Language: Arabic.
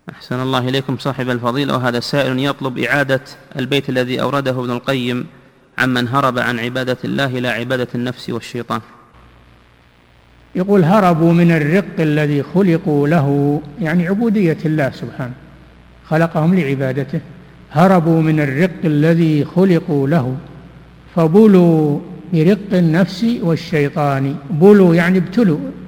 أحسن الله إليكم صاحب الفضيلة، وهذا سائل يطلب إعادة البيت الذي أورده ابن القيم عمن هرب عن عبادة الله إلى عبادة النفس والشيطان. يقول: هربوا من الرق الذي خلقوا له، يعني عبودية الله سبحانه، خلقهم لعبادته، هربوا من الرق الذي خلقوا له فبلوا برق النفس والشيطان. بلوا يعني ابتلوا